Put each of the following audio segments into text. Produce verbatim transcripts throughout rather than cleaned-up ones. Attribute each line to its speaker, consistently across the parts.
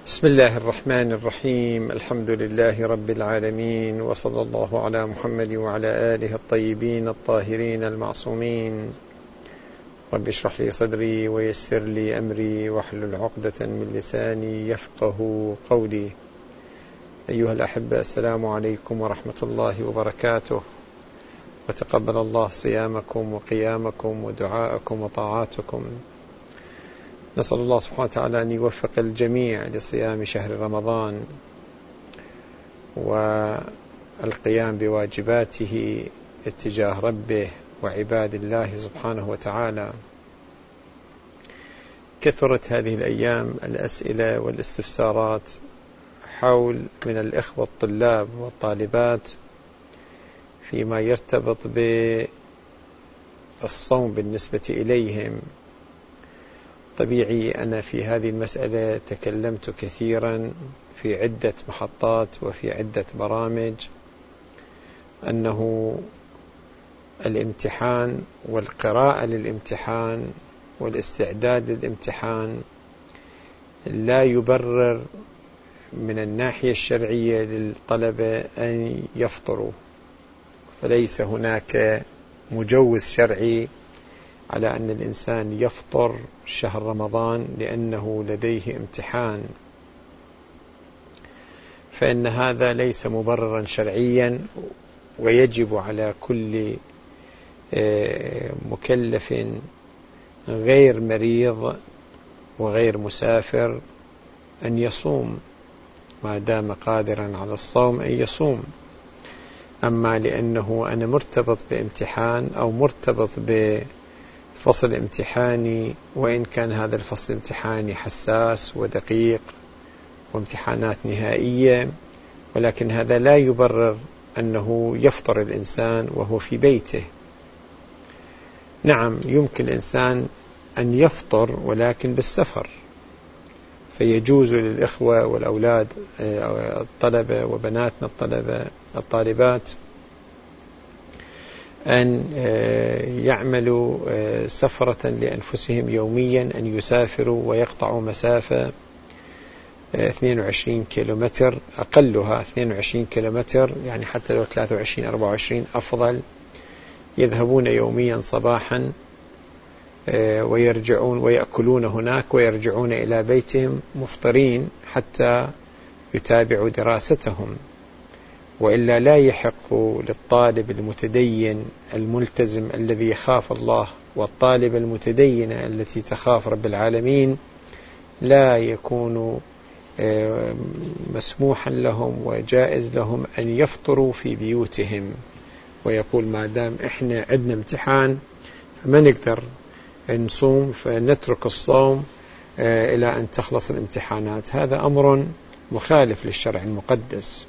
Speaker 1: بسم الله الرحمن الرحيم. الحمد لله رب العالمين، وصلى الله على محمد وعلى آله الطيبين الطاهرين المعصومين. رب اشرح لي صدري ويسر لي أمري واحلل عقدة من لساني يفقه قولي. أيها الأحبة، السلام عليكم ورحمة الله وبركاته، وتقبل الله صيامكم وقيامكم ودعاءكم وطاعاتكم. نسأل الله سبحانه وتعالى أن يوفق الجميع لصيام شهر رمضان والقيام بواجباته اتجاه ربه وعباد الله سبحانه وتعالى. كثرت هذه الأيام الأسئلة والاستفسارات حول من الإخوة الطلاب والطالبات فيما يرتبط بالصوم بالنسبة إليهم. طبيعي أنا في هذه المسألة تكلمت كثيرا في عدة محطات وفي عدة برامج أنه الامتحان والقراءة للامتحان والاستعداد للامتحان لا يبرر من الناحية الشرعية للطلبة أن يفطروا، فليس هناك مجوز شرعي على أن الإنسان يفطر شهر رمضان لأنه لديه امتحان، فإن هذا ليس مبررا شرعيا. ويجب على كل مكلف غير مريض وغير مسافر أن يصوم ما دام قادرا على الصوم، أن يصوم. أما لأنه أنا مرتبط بامتحان أو مرتبط بفصل امتحاني، وإن كان هذا الفصل الامتحاني حساس ودقيق وامتحانات نهائية، ولكن هذا لا يبرر أنه يفطر الإنسان وهو في بيته. نعم، يمكن الإنسان أن يفطر ولكن بالسفر، فيجوز للإخوة والأولاد الطلبة وبناتنا الطلبة الطالبات أن يعملوا سفرة لأنفسهم يوميا، أن يسافروا ويقطعوا مسافة اثنين وعشرين كيلومتر، أقلها اثنين وعشرين كيلومتر، يعني حتى لو ثلاثة وعشرين أربعة وعشرين أفضل. يذهبون يوميا صباحا ويرجعون ويأكلون هناك ويرجعون إلى بيتهم مفطرين حتى يتابعوا دراستهم، وإلا لا يحق للطالب المتدين الملتزم الذي يخاف الله والطالب المتدينة التي تخاف رب العالمين لا يكون مسموحا لهم وجائز لهم أن يفطروا في بيوتهم، ويقول ما دام إحنا عندنا امتحان فما نقدر نصوم فنترك الصوم إلى أن تخلص الامتحانات. هذا أمر مخالف للشرع المقدس.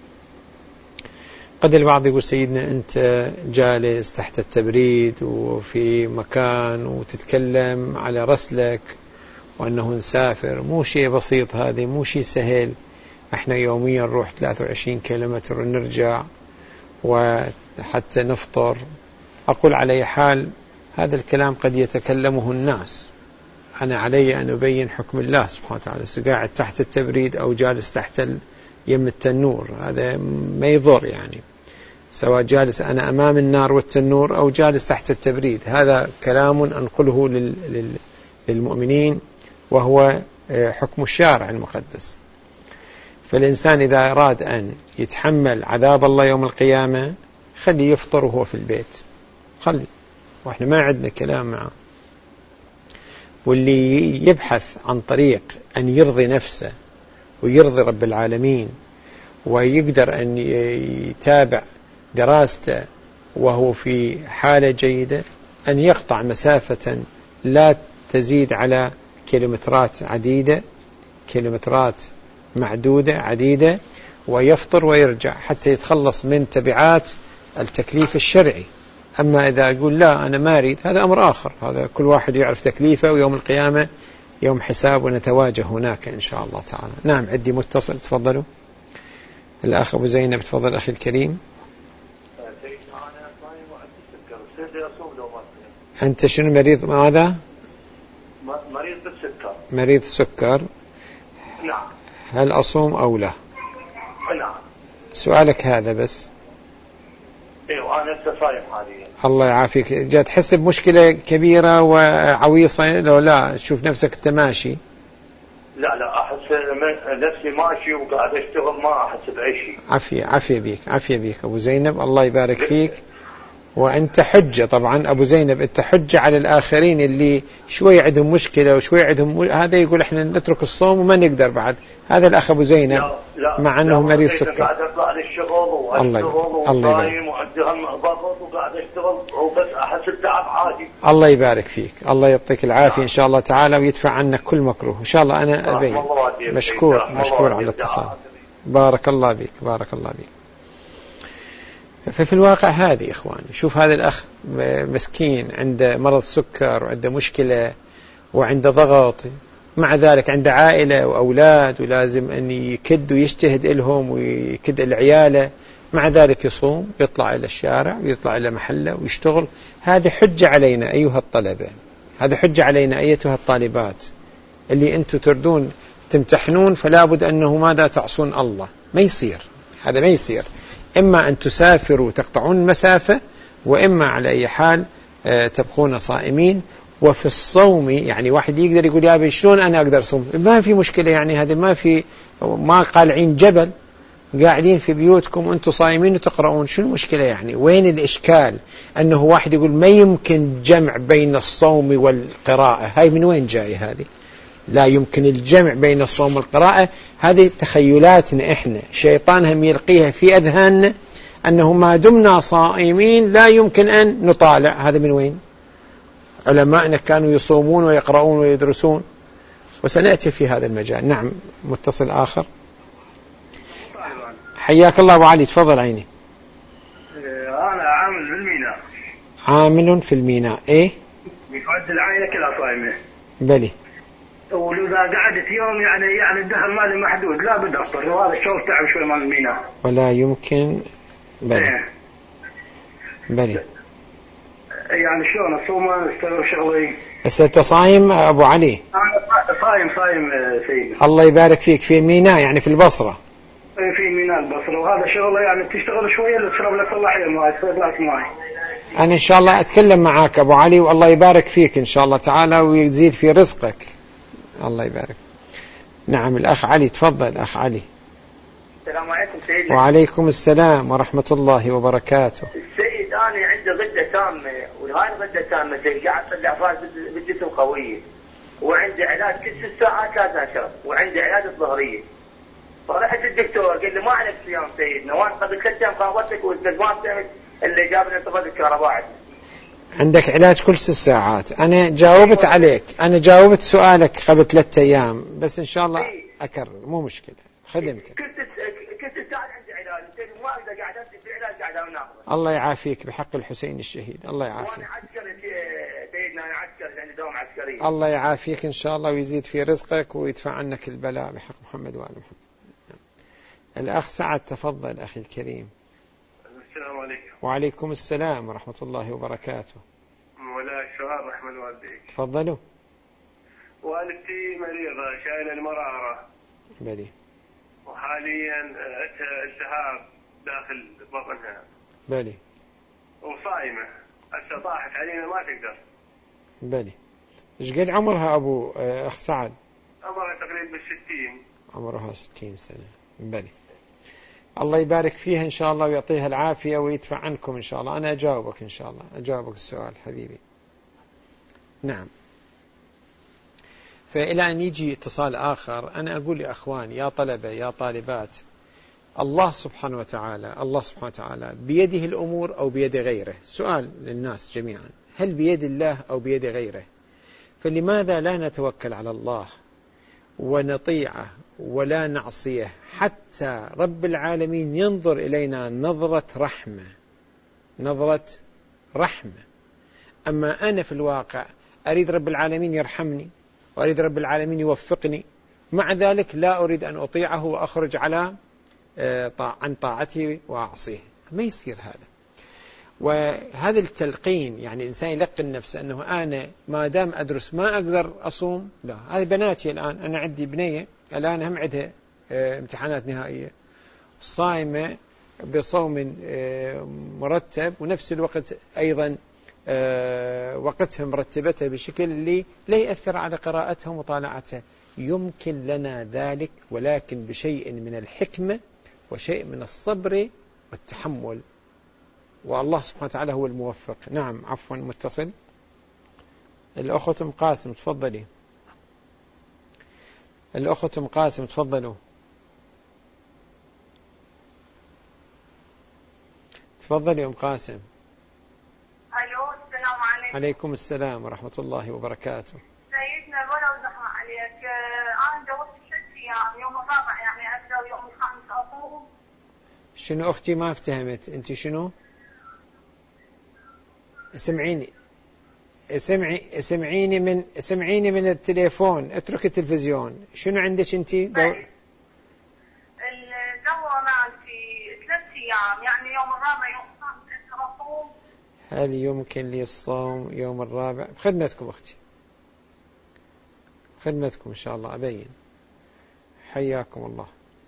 Speaker 1: قد البعض يقول سيدنا أنت جالس تحت التبريد وفي مكان وتتكلم على رسلك وأنه نسافر، مو شيء بسيط، هذا مو شيء سهل. احنا يوميا نروح ثلاثة وعشرين كيلومتر ونرجع وحتى نفطر. أقول على حال هذا الكلام قد يتكلمه الناس، أنا علي أن أبين حكم الله سبحانه وتعالى. قاعد تحت التبريد أو جالس تحت يم التنور، هذا ما يضر، يعني سواء جالس أنا أمام النار والتنور أو جالس تحت التبريد، هذا كلام أنقله للمؤمنين وهو حكم الشارع المقدس. فالإنسان إذا أراد أن يتحمل عذاب الله يوم القيامة خليه يفطر وهو في البيت، خلي، وإحنا ما عندنا كلام معه. واللي يبحث عن طريق أن يرضي نفسه ويرضي رب العالمين ويقدر أن يتابع دراسته وهو في حالة جيدة، أن يقطع مسافة لا تزيد على كيلومترات عديدة كيلومترات معدودة عديدة ويفطر ويرجع حتى يتخلص من تبعات التكليف الشرعي. أما إذا أقول لا أنا ما أريد، هذا أمر آخر، هذا كل واحد يعرف تكليفه، ويوم القيامة يوم حساب ونتواجه هناك إن شاء الله تعالى. نعم، عندي متصل، تفضلوا. الأخ أبو زينب، تفضل أخي الكريم. أنت شنو مريض ماذا؟
Speaker 2: مريض بالسكر.
Speaker 1: مريض سكر.
Speaker 2: نعم.
Speaker 1: هل أصوم أو لا؟
Speaker 2: نعم.
Speaker 1: سؤالك هذا بس.
Speaker 2: ايوه انا لسه صايم حاليا.
Speaker 1: الله يعافيك. جاء تحس بمشكلة كبيرة وعويصة لو لا تشوف نفسك انت ماشي؟
Speaker 2: لا لا احس نفسي ماشي وقاعد اشتغل ما احس باي شيء.
Speaker 1: عافية عافية بيك عافية بيك ابو زينب، الله يبارك فيك. وانت حجة طبعا ابو زينب، انت حجة على الاخرين اللي شوي عندهم مشكلة وشوي عندهم م... هذا يقول احنا نترك الصوم وما نقدر بعد. هذا الاخ ابو زينب
Speaker 2: لا لا
Speaker 1: مع انه مريض سكر.
Speaker 2: قاعد اطلع للشغل واشتغل وصايم وعندي ضغط وقاعد اشتغل وبس احس بتعب عادي.
Speaker 1: الله يبارك فيك، الله يعطيك العافية ان شاء الله تعالى ويدفع عنك كل مكروه ان شاء الله. انا ابين مشكور مشكور على الاتصال. بارك الله بك بارك الله بك. ففي الواقع هذه إخواني، شوف هذا الأخ مسكين عنده مرض سكر وعنده مشكلة وعنده ضغط، مع ذلك عنده عائلة وأولاد ولازم أن يكد ويجتهد لهم ويكد العيالة، مع ذلك يصوم ويطلع إلى الشارع ويطلع إلى محله ويشتغل. هذه حجة علينا أيها الطلبة، هذا حجة علينا أيتها الطالبات اللي أنتم تردون تمتحنون، فلا بد أنه ماذا تعصون الله. ما يصير هذا، ما يصير. إما أن تسافروا تقطعون المسافة، وإما على أي حال تبقون صائمين. وفي الصوم يعني واحد يقدر يقول يا أبي شلون أنا أقدر أصوم؟ ما في مشكلة يعني، هذا ما في، ما قالعين جبل، قاعدين في بيوتكم وأنتم صائمين وتقرؤون، شو المشكلة يعني؟ وين الإشكال أنه واحد يقول ما يمكن جمع بين الصوم والقراءة؟ هاي من وين جاي هذه؟ لا يمكن الجمع بين الصوم والقراءة. هذه تخيلاتنا إحنا، شيطان هم يلقيها في أذهاننا أنه ما دمنا صائمين لا يمكن أن نطالع. هذا من وين؟ علماءنا كانوا يصومون ويقرؤون ويدرسون، وسنأتي في هذا المجال. نعم. متصل آخر. حياك الله أبو علي، تفضل عيني.
Speaker 2: أنا عامل في الميناء.
Speaker 1: عامل في الميناء. إيه؟
Speaker 2: يقعد العائلة كلها صايمة.
Speaker 1: بلي.
Speaker 2: وإذا قعدت يوم يعني يعني الدخل مالي محدود، لا بدي أفطر، وهذا الشغل تعب شوي مال الميناء.
Speaker 1: ولا يمكن. بلي.
Speaker 2: إيه.
Speaker 1: بلي.
Speaker 2: يعني شلون أصوم أستغل شغلي؟
Speaker 1: هسه أنت صايم أبو علي؟
Speaker 2: أنا صايم صايم سيدي.
Speaker 1: الله يبارك فيك. في الميناء يعني في البصرة؟
Speaker 2: في ميناء البصرة، وهذا شغله يعني بتشتغل شوية تشرب لك صلاحية الماء، تصير لك ماي.
Speaker 1: أنا إن شاء الله أتكلم معاك أبو علي، والله يبارك فيك إن شاء الله تعالى ويزيد في رزقك. الله يبارك. نعم الأخ علي، تفضل أخ علي.
Speaker 2: السلام عليكم سيدي.
Speaker 1: وعليكم السلام ورحمة الله وبركاته.
Speaker 2: السيد أنا عندي غدة تامة، وهاي الغدة تامة قاعد طلع فاز بالجسم قوية، وعندي علاج كل ست ساعات لازم أشرب، وعندي علاج الظهرية. فرحت الدكتور قال لي ما عليك صيام سيدنا، وانا قبل ثلاث ايام قابلتك وانت ما فهمت اللي جابني انتفاضه الكهرباء. عندك
Speaker 1: علاج كل ست ساعات. انا جاوبت عليك، انا جاوبت سؤالك قبل ثلاثة ايام، بس ان شاء الله اكرر، مو مشكله، خدمتك.
Speaker 2: كل كل ست ساعات عندي علاج، ما اقدر قاعد امسك في علاج قاعد اناخذه.
Speaker 1: الله يعافيك بحق الحسين الشهيد، الله يعافيك.
Speaker 2: وانا عسكري سيدنا، انا عسكري عندي دوام عسكري.
Speaker 1: الله يعافيك ان شاء الله ويزيد في رزقك ويدفع عنك البلاء بحق محمد وآل محمد. الأخ سعد، تفضل أخي الكريم.
Speaker 2: السلام عليكم.
Speaker 1: وعليكم السلام ورحمة الله وبركاته.
Speaker 2: ولا سؤال رحمة والديك.
Speaker 1: تفضلوا.
Speaker 2: والدتي مريضة شايلة المرارة.
Speaker 1: بلي.
Speaker 2: وحاليا التهاب داخل بطنها.
Speaker 1: بلي.
Speaker 2: وصايمة، هسه طاحت علينا ما تقدر.
Speaker 1: بلي. ايش قد عمرها أبو أخ سعد؟
Speaker 2: عمرها تقريبا بالستين.
Speaker 1: عمرها ستين سنة. بلي. الله يبارك فيها إن شاء الله ويعطيها العافية ويدفع عنكم إن شاء الله. أنا أجاوبك إن شاء الله، أجاوبك السؤال حبيبي. نعم. فإلى أن يجي اتصال آخر، أنا أقول يا أخوان يا طلبة يا طالبات، الله سبحانه وتعالى الله سبحانه وتعالى بيده الأمور أو بيد غيره؟ سؤال للناس جميعا، هل بيد الله أو بيد غيره؟ فلماذا لا نتوكل على الله ونطيعه ولا نعصيه حتى رب العالمين ينظر إلينا نظرة رحمة، نظرة رحمة. أما أنا في الواقع أريد رب العالمين يرحمني وأريد رب العالمين يوفقني، مع ذلك لا أريد أن أطيعه وأخرج على عن طاعته وأعصيه. ما يصير هذا. وهذا التلقين يعني الإنسان يلقن نفسه أنه أنا ما دام أدرس ما أقدر أصوم، لا. هذه بناتي الآن، أنا عندي بنية الآن هم عندها امتحانات نهائية، صائمة بصوم مرتب ونفس الوقت أيضا وقتها مرتبتها بشكل اللي لا يأثر على قراءتها ومطالعتها. يمكن لنا ذلك، ولكن بشيء من الحكمة وشيء من الصبر والتحمل، والله سبحانه وتعالى هو الموفق. نعم، عفوا، متصل. الأخت أم قاسم تفضلي. الأخت أم قاسم تفضلوا. تفضلي أم قاسم.
Speaker 3: ألو، السلام عليكم.
Speaker 1: عليكم السلام ورحمة الله وبركاته.
Speaker 3: سيدنا ولو زحمة عليك، أنا جاوبت ست أيام، يوم الرابع يعني أبدأ ويوم الخامس أصوم.
Speaker 1: شنو أختي؟ ما افتهمت أنت شنو؟ اسمعيني اسمعي اسمعيني من اسمعيني من التليفون، اترك التلفزيون. شنو عندك أنت؟ دو...
Speaker 3: الدورة مالتي ثلاث أيام، يعني يوم الرابع يوم الخامس أقدر أصوم.
Speaker 1: هل يمكن لي الصوم يوم الرابع؟ بخدمتكم أختي، خدمتكم إن شاء الله أبين. حياكم الله.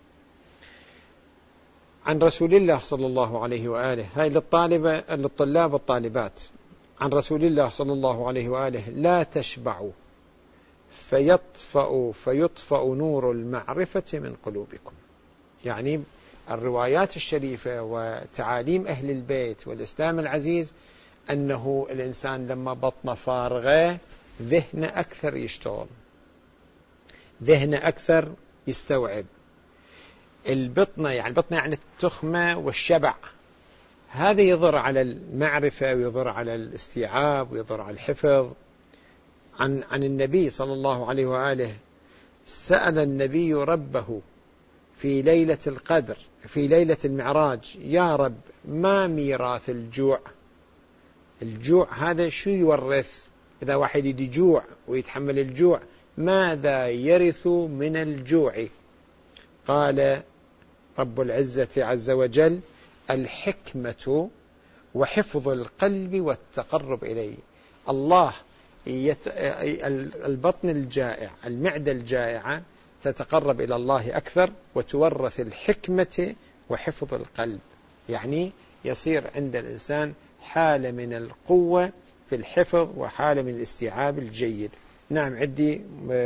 Speaker 1: عن رسول الله صلى الله عليه وآله، هاي للطالبة للطلاب والطالبات. عن رسول الله صلى الله عليه وآله: لا تشبعوا فيطفأ فيطفأ نور المعرفة من قلوبكم. يعني الروايات الشريفة وتعاليم أهل البيت والإسلام العزيز أنه الإنسان لما بطنه فارغة ذهنه أكثر يشتغل، ذهنه أكثر يستوعب. البطنة يعني البطنة يعني التخمة والشبع، هذا يضر على المعرفة ويضر على الاستيعاب ويضر على الحفظ. عن عن النبي صلى الله عليه وآله: سأل النبي ربه في ليلة القدر في ليلة المعراج: يا رب، ما ميراث الجوع؟ الجوع هذا شو يورث؟ إذا واحد يدي جوع ويتحمل الجوع، ماذا يرث من الجوع؟ قال رب العزة عز وجل: الحكمة وحفظ القلب والتقرب إليه. الله يت... البطن الجائع، المعدة الجائعة تتقرب إلى الله أكثر وتورث الحكمة وحفظ القلب، يعني يصير عند الإنسان حالة من القوة في الحفظ وحالة من الاستيعاب الجيد. نعم، عندي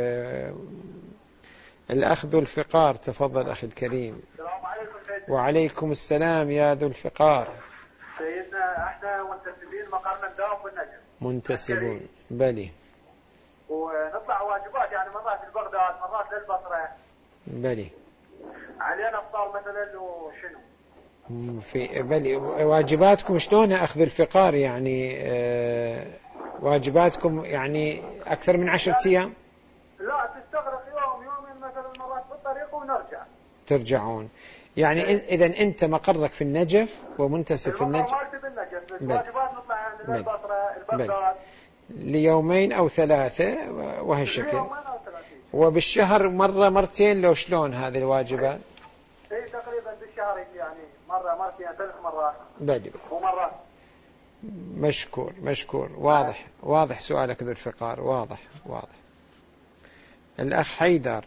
Speaker 1: الأخ ذو الفقار، تفضل أخي الكريم.
Speaker 4: السلام عليكم سيدنا.
Speaker 1: وعليكم السلام يا ذو الفقار.
Speaker 4: سيدنا احنا منتسبين مقرنا نداوم بالنجف.
Speaker 1: منتسبون، بلي.
Speaker 4: ونطلع واجبات، يعني مرات لبغداد مرات للبصرة.
Speaker 1: بلي.
Speaker 4: علينا افطار مثلا وشنو؟
Speaker 1: في بلي. واجباتكم شلون أخذ الفقار؟ يعني آه واجباتكم يعني أكثر من عشرة أيام؟
Speaker 4: لا، تستغرق يوم يومين مثلا، مرات بالطريق ونرجع.
Speaker 1: ترجعون يعني إيه؟ إذا أنت مقرك في النجف ومنتسب في النجف.
Speaker 4: المقر مالتي بالنجف، الواجبات نطلع للبصرة البغداد
Speaker 1: ليومين أو ثلاثة وهالشكل، وبالشهر مرة مرتين. لو شلون هذه الواجبات؟
Speaker 4: اي تقريبا بالشهر، يعني مرة مرتين ثلاث مرات.
Speaker 1: بدي.
Speaker 4: ومرات.
Speaker 1: مشكور مشكور. واضح واضح سؤالك ذو الفقار، واضح واضح. الأخ حيدر،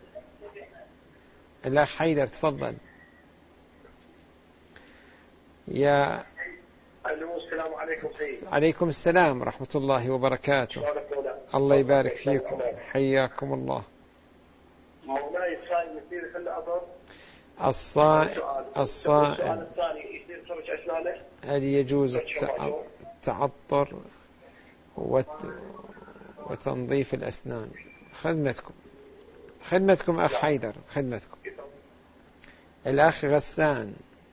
Speaker 1: الأخ حيدر تفضل. يا
Speaker 5: السلام عليكم سيدي.
Speaker 1: عليكم السلام ورحمة الله وبركاته. الله يبارك فيكم، حياكم الله.
Speaker 5: مولاي الصائم يصير في الأفطار؟
Speaker 1: الصائم الصائم
Speaker 5: السؤال الثاني يصير فرج أسنانه؟
Speaker 1: هل يجوز التعطر وتنظيف الأسنان؟ خدمتكم خدمتكم أخ حيدر، خدمتكم. الأخ غسان،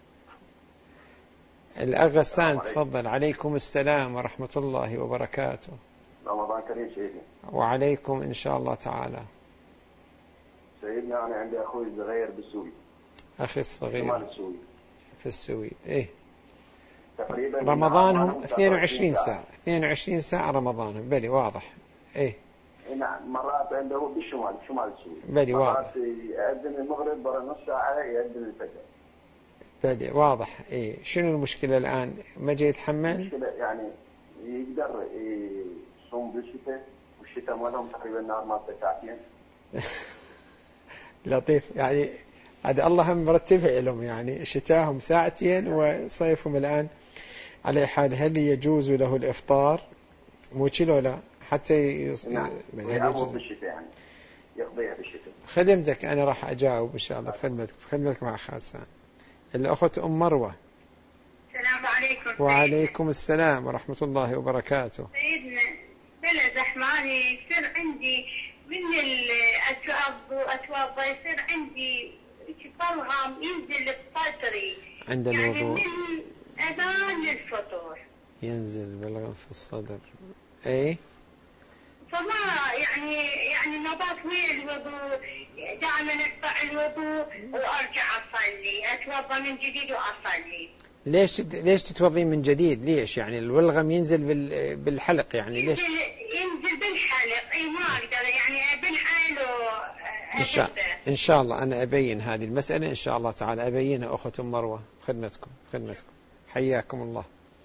Speaker 1: الأخ غسان تفضل. عليكم السلام ورحمة الله وبركاته.
Speaker 6: رمضان كريم سيدنا.
Speaker 1: وعليكم إن شاء الله تعالى.
Speaker 6: سيدنا أنا عندي أخوي الصغير بالسويد.
Speaker 1: أخي الصغير
Speaker 6: السويد.
Speaker 1: في السويد. إيه
Speaker 6: تقريبا
Speaker 1: رمضانهم اثنين وعشرين ساعة، اثنين وعشرين ساعة رمضانهم. بلي واضح. إيه
Speaker 6: نعم، مرات عنده بالشمال، شمال السويد.
Speaker 1: بلي واضح.
Speaker 6: مرات يأذن المغرب برا نص ساعة يأذن الفجر.
Speaker 1: بلي واضح. إيه شنو المشكلة الآن؟ ما جاي يتحمل؟
Speaker 6: المشكلة يعني يقدر يصوم بالشتاء، والشتاء مالهم تقريبا نهار ما ساعتين.
Speaker 1: لطيف يعني، هذا الله مرتبها لهم يعني، شتاهم ساعتين وصيفهم الآن. على حال هل يجوز له الإفطار؟ مو كيلو لا حتى يص...
Speaker 6: نعم يجوز بالشتاء يعني يقضيها بالشتاء.
Speaker 1: خدمتك أنا راح أجاوب إن شاء الله بخدمتك بخدمتك مع خاصة. الأخت أم مروة.
Speaker 3: السلام عليكم.
Speaker 1: وعليكم السلام ورحمة الله وبركاته.
Speaker 3: سيدنا بلا زحماني يصير عندي من الأتواب وأتواب يصير عندي بلغم ينزل بصدري
Speaker 1: عند
Speaker 3: يعني
Speaker 1: الوضوء،
Speaker 3: من الأذان للفطور
Speaker 1: ينزل بلغم في الصدر. أي
Speaker 3: فما يعني يعني نظافة ويا الوضوء، دائما أقطع الوضوء وأرجع أصلي، أتوضأ من جديد وأصلي.
Speaker 1: ليش ليش تتوضين من جديد؟ ليش يعني البلغم ينزل بالحلق يعني ليش؟
Speaker 3: ينزل ينزل بالحلق. اي ما اقدر يعني بنحل
Speaker 1: إن شاء, إن شاء الله أنا أبين هذه المسألة إن شاء الله تعالى، أبينها أخت مروة. خدمتكم خدمتكم حياكم الله.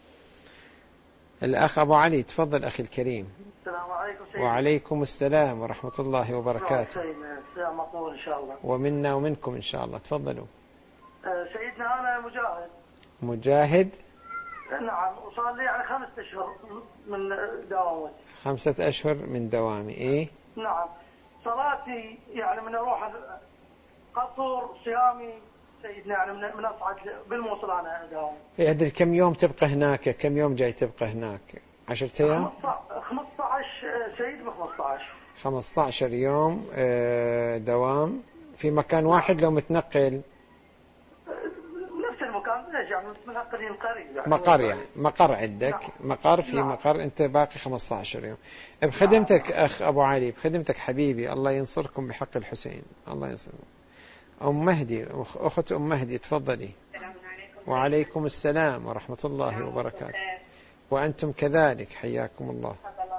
Speaker 1: الأخ أبو علي تفضل أخي الكريم.
Speaker 4: السلام عليكم سيدنا.
Speaker 1: وعليكم السلام ورحمة الله وبركاته.
Speaker 4: سيدنا مقبول إن شاء الله.
Speaker 1: ومنا ومنكم إن شاء الله. تفضلوا.
Speaker 4: سيدنا أنا مجاهد.
Speaker 1: مجاهد.
Speaker 4: نعم وصار لي يعني خمسة أشهر من دوامي.
Speaker 1: خمسة أشهر من دوامي. إيه
Speaker 4: نعم صلاتي يعني من أروح قصر صيامي سيدنا يعني من من أصعد بالموصل أنا دوام.
Speaker 1: يدري كم يوم تبقى هناك؟ كم يوم جاي تبقى هناك؟ عشرة أيام.
Speaker 4: خمسة عشر سيد بخمسة عشر.
Speaker 1: خمسة عشر يوم دوام في مكان واحد لو متنقل.
Speaker 4: نفس المكان ليش يعني متنقلين قريب يعني.
Speaker 1: مقر يعني مقر عندك. نعم. مقر في نعم. مقر أنت باقي خمسة عشر يوم بخدمتك. نعم. أخ أبو علي بخدمتك حبيبي، الله ينصركم بحق الحسين. الله ينصركم. أم مهدي أخت أم مهدي تفضلي.
Speaker 3: السلام عليكم.
Speaker 1: وعليكم السلام ورحمة الله وبركاته. وأنتم كذلك حياكم الله.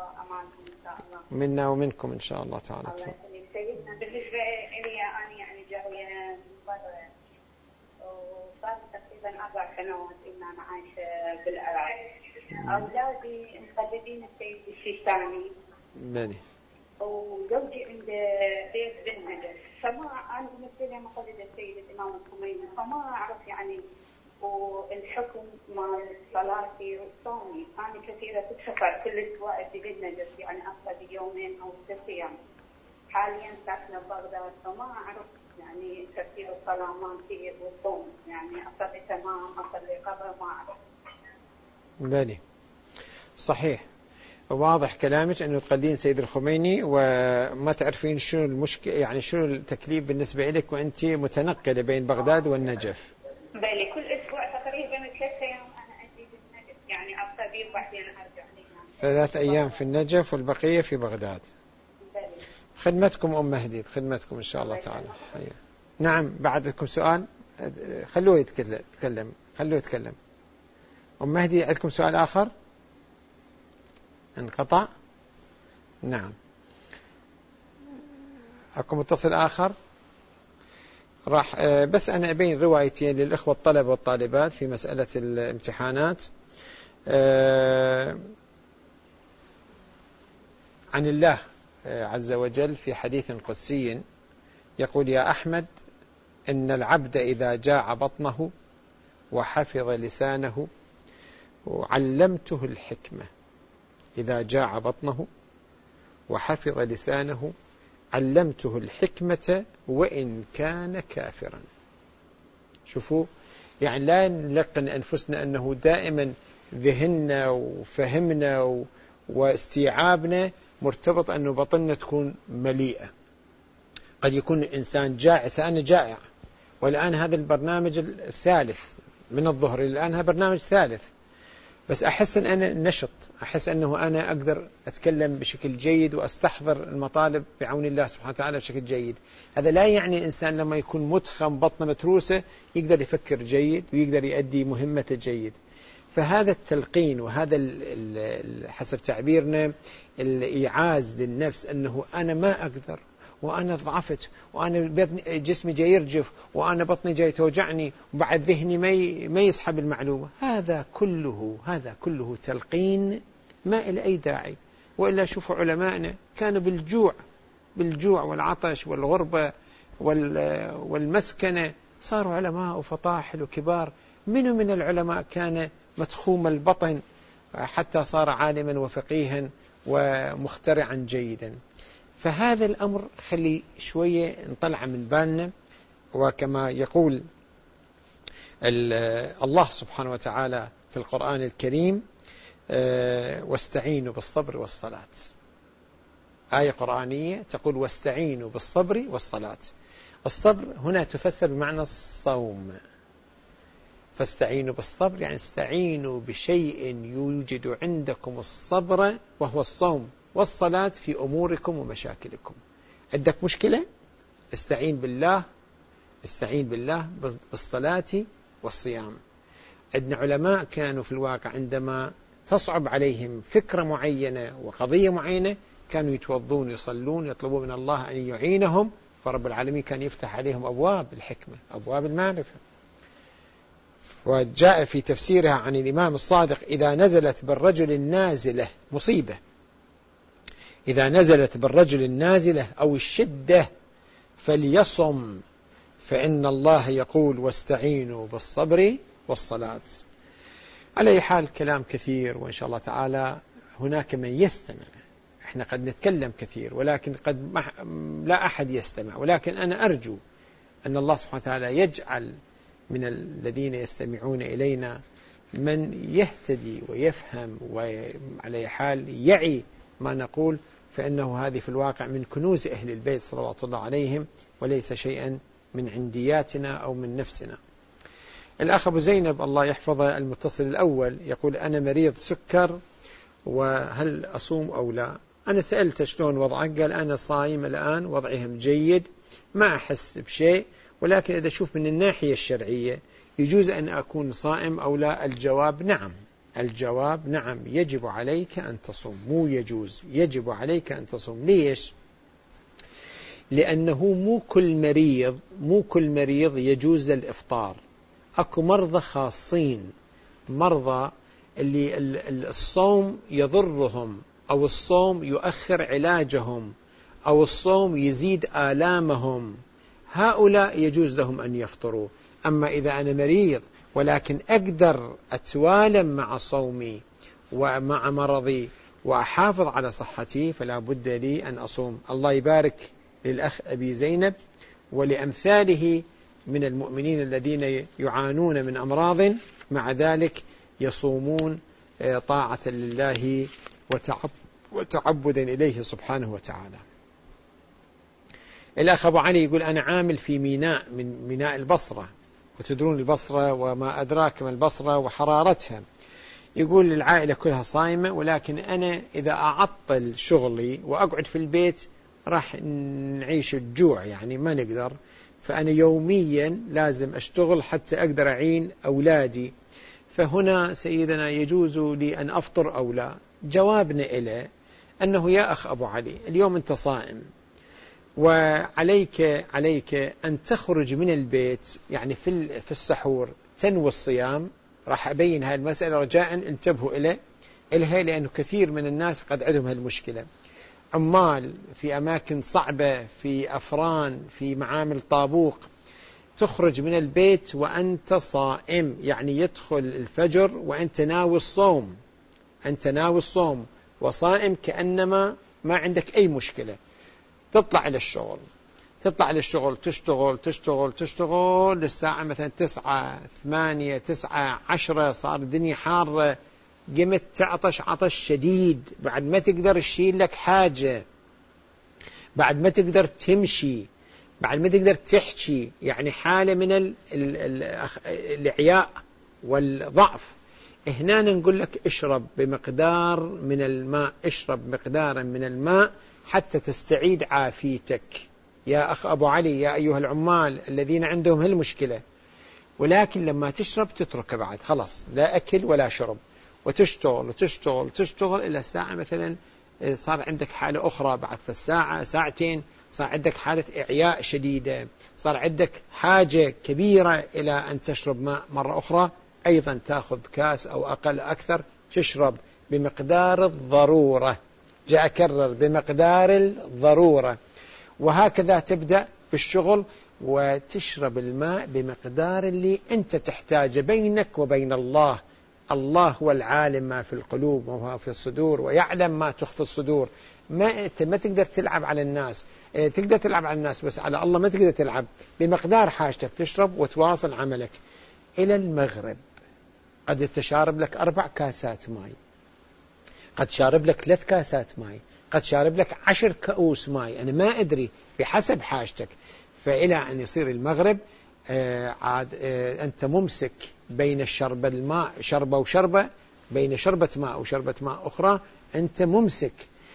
Speaker 1: منا ومنكم إن شاء الله تعالى.
Speaker 3: الله سيدنا بالنسبة لي أنا يعني جاية برا وصار تقريبا أربع سنوات إن أنا عايشة بالعراق. أولادي مخلدين السيد السيستاني.
Speaker 1: بني.
Speaker 3: وزوجي عنده بيت بالنجف، فما أنا بالنسبة لي مخلد السيد الإمام الخميني، فما أعرف يعني والحكم مال صلاتي وصومي. أنا كثيرة في السفر كل أسبوع أتي بالنجف يعني أقضي يومين أو ثلاث أيام. حاليا ساكنة ببغداد فما أعرف يعني ترتيب الصلاة مالتي والصوم يعني أصلي تمام أصلي قبل ما أعرف.
Speaker 1: بني صحيح واضح كلامك أنه تقلدين سيد الخميني وما تعرفين شنو المشكلة يعني شنو التكليف بالنسبة لك وأنت متنقلة بين بغداد والنجف.
Speaker 3: بلي كل أسبوع تقريبا ثلاثة أيام أنا أجي بالنجف يعني أقضي وبعدين أرجع لي.
Speaker 1: ثلاث أيام في النجف والبقية في بغداد.
Speaker 3: بلي.
Speaker 1: خدمتكم أم مهدي بخدمتكم إن شاء الله تعالى. حيا. نعم بعدكم سؤال خلوه يتكلم خلوه يتكلم. أم مهدي عندكم سؤال آخر؟ انقطع. نعم أكو متصل آخر راح بس أنا أبين روايتين للإخوة الطلبة والطالبات في مسألة الامتحانات. عن الله عز وجل في حديث قدسي يقول: يا أحمد إن العبد إذا جاع بطنه وحفظ لسانه علمته الحكمة. إذا جاع بطنه وحفظ لسانه علمته الحكمة وإن كان كافرا. شوفوا يعني لا نلقن أنفسنا أنه دائما ذهننا وفهمنا واستيعابنا مرتبط أنه بطننا تكون مليئة. قد يكون الإنسان جائع. أنا جائع والآن هذا البرنامج الثالث من الظهر الآن هذا برنامج ثالث، بس أحس أن أنا نشط، أحس أنه أنا أقدر أتكلم بشكل جيد وأستحضر المطالب بعون الله سبحانه وتعالى بشكل جيد. هذا لا يعني الإنسان لما يكون متخم بطنه متروسة يقدر يفكر جيد ويقدر يؤدي مهمته جيد. فهذا التلقين وهذا حسب تعبيرنا الإيعاز للنفس أنه أنا ما أقدر وأنا ضعفت وأنا جسمي جاي يرجف وأنا بطني جاي توجعني وبعد ذهني ما يسحب المعلومة، هذا كله هذا كله تلقين ما إلى أي داعي. وإلا شوفوا علماءنا كانوا بالجوع بالجوع والعطش والغربة والمسكنة صاروا علماء وفطاحل وكبار. منو من العلماء كان متخوم البطن حتى صار عالما وفقيها ومخترعا جيدا؟ فهذا الأمر خلي شوية نطلع من بالنا. وكما يقول الله سبحانه وتعالى في القرآن الكريم واستعينوا بالصبر والصلاة، آية قرآنية تقول واستعينوا بالصبر والصلاة. الصبر هنا تفسر بمعنى الصوم، فاستعينوا بالصبر يعني استعينوا بشيء يوجد عندكم الصبر وهو الصوم والصلاة في أموركم ومشاكلكم. عندك مشكلة استعين بالله، استعين بالله بالصلاة والصيام. عندنا علماء كانوا في الواقع عندما تصعب عليهم فكرة معينة وقضية معينة كانوا يتوضون يصلون يطلبون من الله أن يعينهم، فرب العالمين كان يفتح عليهم أبواب الحكمة أبواب المعرفة. وجاء في تفسيرها عن الإمام الصادق إذا نزلت بالرجل النازلة مصيبة، إذا نزلت بالرجل النازلة أو الشدة فليصم فإن الله يقول واستعينوا بالصبر والصلاة. على أي حال كلام كثير، وإن شاء الله تعالى هناك من يستمع. احنا قد نتكلم كثير ولكن قد لا أحد يستمع، ولكن أنا أرجو أن الله سبحانه وتعالى يجعل من الذين يستمعون إلينا من يهتدي ويفهم وعلى أي حال يعي ما نقول، فإنه هذه في الواقع من كنوز أهل البيت صلوات الله عليهم وليس شيئا من عندياتنا أو من نفسنا. الأخ أبو زينب الله يحفظه المتصل الأول يقول أنا مريض سكر وهل أصوم أو لا؟ أنا سألت شلون وضعك؟ قال أنا صايم الآن وضعهم جيد ما أحس بشيء، ولكن إذا شوف من الناحية الشرعية يجوز أن أكون صائم أو لا؟ الجواب نعم، الجواب نعم يجب عليك أن تصوم، مو يجوز، يجب عليك أن تصوم. ليش؟ لأنه مو كل مريض مو كل مريض يجوز الإفطار. أكو مرضى خاصين، مرضى اللي الصوم يضرهم أو الصوم يؤخر علاجهم أو الصوم يزيد آلامهم، هؤلاء يجوز لهم أن يفطروا. أما إذا أنا مريض ولكن أقدر أتوالم مع صومي ومع مرضي وأحافظ على صحتي فلا بد لي أن أصوم. الله يبارك للأخ أبي زينب ولأمثاله من المؤمنين الذين يعانون من أمراض مع ذلك يصومون طاعة لله وتعبدا إليه سبحانه وتعالى. الأخ أبو علي يقول أنا عامل في ميناء من ميناء البصرة، وتدرون البصرة وما أدراك ما البصرة وحرارتها. يقول العائلة كلها صائمة ولكن أنا إذا أعطل شغلي وأقعد في البيت راح نعيش الجوع، يعني ما نقدر، فأنا يوميا لازم أشتغل حتى أقدر أعين أولادي، فهنا سيدنا يجوز لي أن أفطر أو لا؟ جوابنا إليه أنه يا أخ أبو علي اليوم أنت صائم وعليك عليك أن تخرج من البيت يعني في في السحور تنوي الصيام. راح أبين هذه المسألة رجاء انتبهوا إليه إلها، لأنه كثير من الناس قد عندهم هالمشكلة، عمال في أماكن صعبة في أفران في معامل طابوق، تخرج من البيت وأنت صائم، يعني يدخل الفجر وأنت ناوي الصوم، أنت ناوي الصوم وصائم كأنما ما عندك أي مشكلة. تطلع إلى الشغل تطلع إلى الشغل تشتغل تشتغل تشتغل للساعة مثلا تسعة ثمانية تسعة عشرة، صار الدنيا حارة، قمت تعطش عطش شديد، بعد ما تقدر تشيل لك حاجة، بعد ما تقدر تمشي، بعد ما تقدر تحكي، يعني حالة من ال ال ال الإعياء والضعف. هنا نقول لك اشرب بمقدار من الماء، اشرب مقدارا من الماء حتى تستعيد عافيتك يا أخ أبو علي، يا أيها العمال الذين عندهم هالمشكلة. ولكن لما تشرب تترك بعد خلاص، لا أكل ولا شرب، وتشتغل وتشتغل تشتغل إلى الساعة مثلا صار عندك حالة أخرى، بعد في الساعة ساعتين صار عندك حالة إعياء شديدة، صار عندك حاجة كبيرة إلى أن تشرب ماء مرة أخرى، أيضا تأخذ كاس أو أقل أكثر تشرب بمقدار الضرورة. جاء أكرر بمقدار الضرورة، وهكذا تبدأ بالشغل، وتشرب الماء بمقدار اللي أنت تحتاجه بينك وبين الله. الله هو العالم ما في القلوب وما في الصدور، ويعلم ما تخفي الصدور. ما أنت ما تقدر تلعب على الناس، تقدر تلعب على الناس بس على الله ما تقدر تلعب. بمقدار حاجتك تشرب وتواصل عملك إلى المغرب. قد تشارب لك أربع كاسات ماء، قد شارب لك ثلاث كاسات ماء، قد شارب لك عشر كؤوس ماء، أنا ما أدري، بحسب حاجتك. فإلى أن يصير المغرب آه عاد آه أنت ممسك بين الشرب الماء شربة وشربة، بين شربة ماء وشربة ماء أخرى أنت ممسك.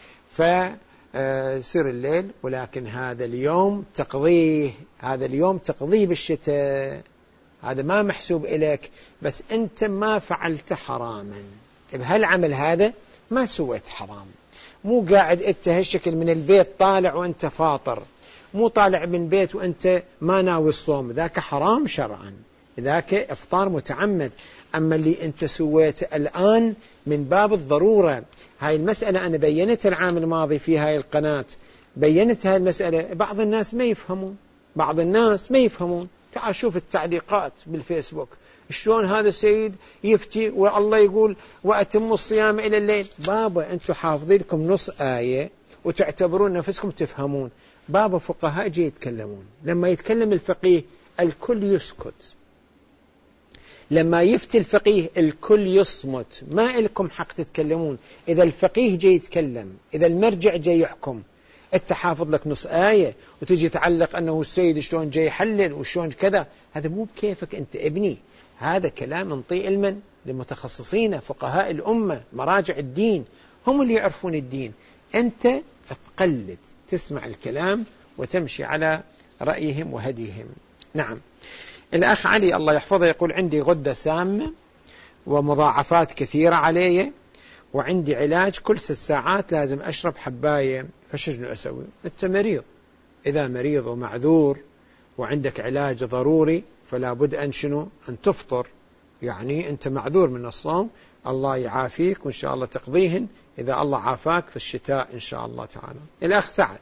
Speaker 1: فسير الليل، ولكن هذا اليوم تقضيه، هذا اليوم تقضيه بالشتاء، هذا ما محسوب إليك، بس أنت ما فعلت حراما. بهالعمل هذا ما سويت حرام. مو قاعد أنت هالشكل من البيت طالع وأنت فاطر، مو طالع من بيت وأنت ما ناوي الصوم، ذاك حرام شرعا، ذاك إفطار متعمد. أما اللي أنت سويته الآن من باب الضرورة، هاي المسألة أنا بينتها العام الماضي في هاي القناة، بينت هاي المسألة. بعض الناس ما يفهمون، بعض الناس ما يفهمون. تعال شوف التعليقات بالفيسبوك، شلون هذا السيد يفتي والله يقول وأتموا الصيام إلى الليل. بابا أنتم حافظين لكم نص آية وتعتبرون نفسكم تفهمون. بابا فقهاء جي يتكلمون، لما يتكلم الفقيه الكل يسكت، لما يفتي الفقيه الكل يصمت، ما لكم حق تتكلمون. إذا الفقيه جاي يتكلم، إذا المرجع جاي يحكم، أنت حافظ لك نص آية وتجي تعلق أنه السيد شلون جاي يحلل وشلون كذا، هذا مو بكيفك أنت ابني. هذا كلام نطيع المن لمتخصصين فقهاء الأمة مراجع الدين، هم اللي يعرفون الدين. أنت تقلد، تسمع الكلام وتمشي على رأيهم وهديهم. نعم. الأخ علي الله يحفظه يقول عندي غدة سامة ومضاعفات كثيرة علي، وعندي علاج كل ست ساعات لازم أشرب حباية، فشنو أسوي؟ أنت مريض، إذا مريض ومعذور وعندك علاج ضروري فلا بد أن شنو؟ أن تفطر. يعني أنت معذور من الصوم، الله يعافيك وإن شاء الله تقضيهن إذا الله عافاك في الشتاء إن شاء الله تعالى. الأخ سعد،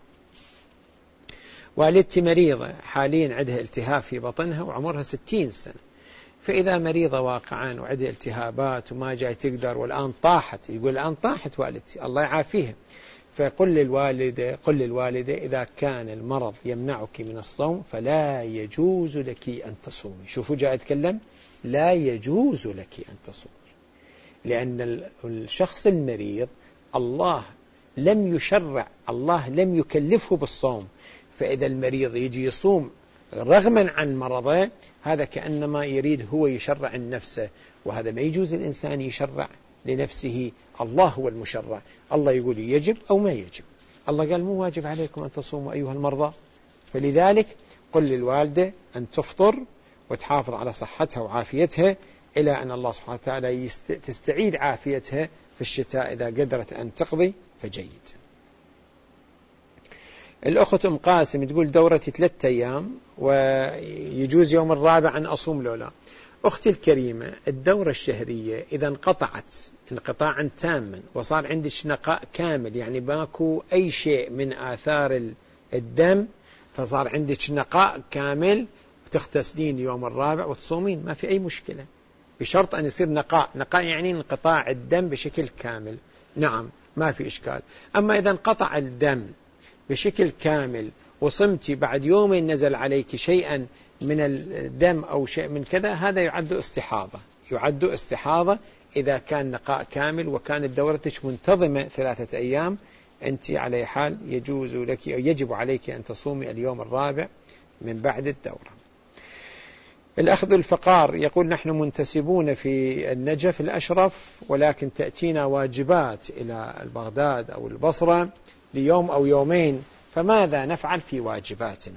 Speaker 1: والدتي مريضة حاليا، عندها التهاب في بطنها وعمرها ستين سنة، فإذا مريضة واقعا وعندها التهابات وما جاي تقدر والآن طاحت، يقول الآن طاحت والدتي الله يعافيها، فقل للوالدة قل للوالدة إذا كان المرض يمنعك من الصوم فلا يجوز لك أن تصومي. شوفوا جاء يتكلم، لا يجوز لك أن تصومي، لأن الشخص المريض الله لم يشرع، الله لم يكلفه بالصوم، فإذا المريض يجي يصوم رغما عن مرضه هذا كأنما يريد هو يشرع لنفسه، وهذا ما يجوز الإنسان يشرع لنفسه، الله هو المشرع. الله يقول يجب أو ما يجب، الله قال مو واجب عليكم أن تصوموا أيها المرضى. فلذلك قل للوالدة أن تفطر وتحافظ على صحتها وعافيتها إلى أن الله سبحانه وتعالى تستعيد عافيتها في الشتاء، إذا قدرت أن تقضي فجيد. الأخت أم قاسم تقول دورتي ثلاثة أيام ويجوز يوم الرابع أن أصوم لولا. أختي الكريمة، الدورة الشهرية إذا انقطعت انقطاعا تاما وصار عندك نقاء كامل، يعني باكو أي شيء من آثار الدم، فصار عندك نقاء كامل، تغتسلين يوم الرابع وتصومين، ما في أي مشكلة، بشرط أن يصير نقاء. نقاء يعني انقطاع الدم بشكل كامل، نعم ما في إشكال. أما إذا انقطع الدم بشكل كامل وصمتي بعد يومين نزل عليك شيئا من الدم أو شيء من كذا، هذا يعد استحاضة، يعد استحاضة إذا كان نقاء كامل وكانت دورتك منتظمة ثلاثة أيام، أنت على حال يجوز لك أو يجب عليك أن تصومي اليوم الرابع من بعد الدورة. الأخذ الفقار يقول نحن منتسبون في النجف الأشرف، ولكن تأتينا واجبات إلى البغداد أو البصرة ليوم أو يومين، فماذا نفعل في واجباتنا؟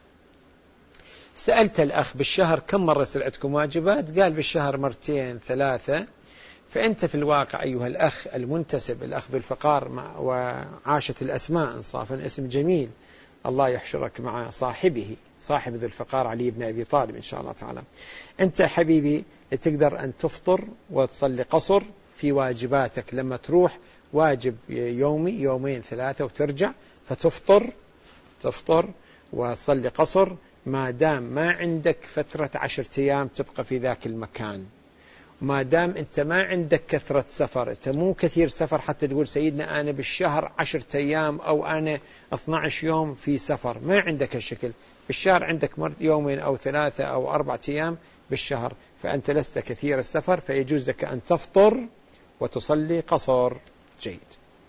Speaker 1: سألت الأخ بالشهر كم مرة يصير عندكم واجبات؟ قال بالشهر مرتين ثلاثة. فأنت في الواقع أيها الأخ المنتسب الأخذ الفقار وعاشة الأسماء إنصافا اسم جميل، الله يحشرك مع صاحبه صاحب ذي الفقار علي بن أبي طالب إن شاء الله تعالى. أنت حبيبي تقدر أن تفطر وتصلي قصر في واجباتك، لما تروح واجب يومي يومين ثلاثة وترجع فتفطر تفطر وصلي قصر ما دام ما عندك فترة عشرة أيام تبقى في ذاك المكان، ما دام أنت ما عندك كثرة سفر، أنت مو كثير سفر حتى تقول سيدنا أنا بالشهر عشرة أيام أو أنا اثني عشر يوم في سفر، ما عندك هالشكل. بالشهر عندك يومين أو ثلاثة أو أربعة أيام بالشهر، فأنت لست كثير السفر، فيجوز لك أن تفطر وتصلي قصر. جيد.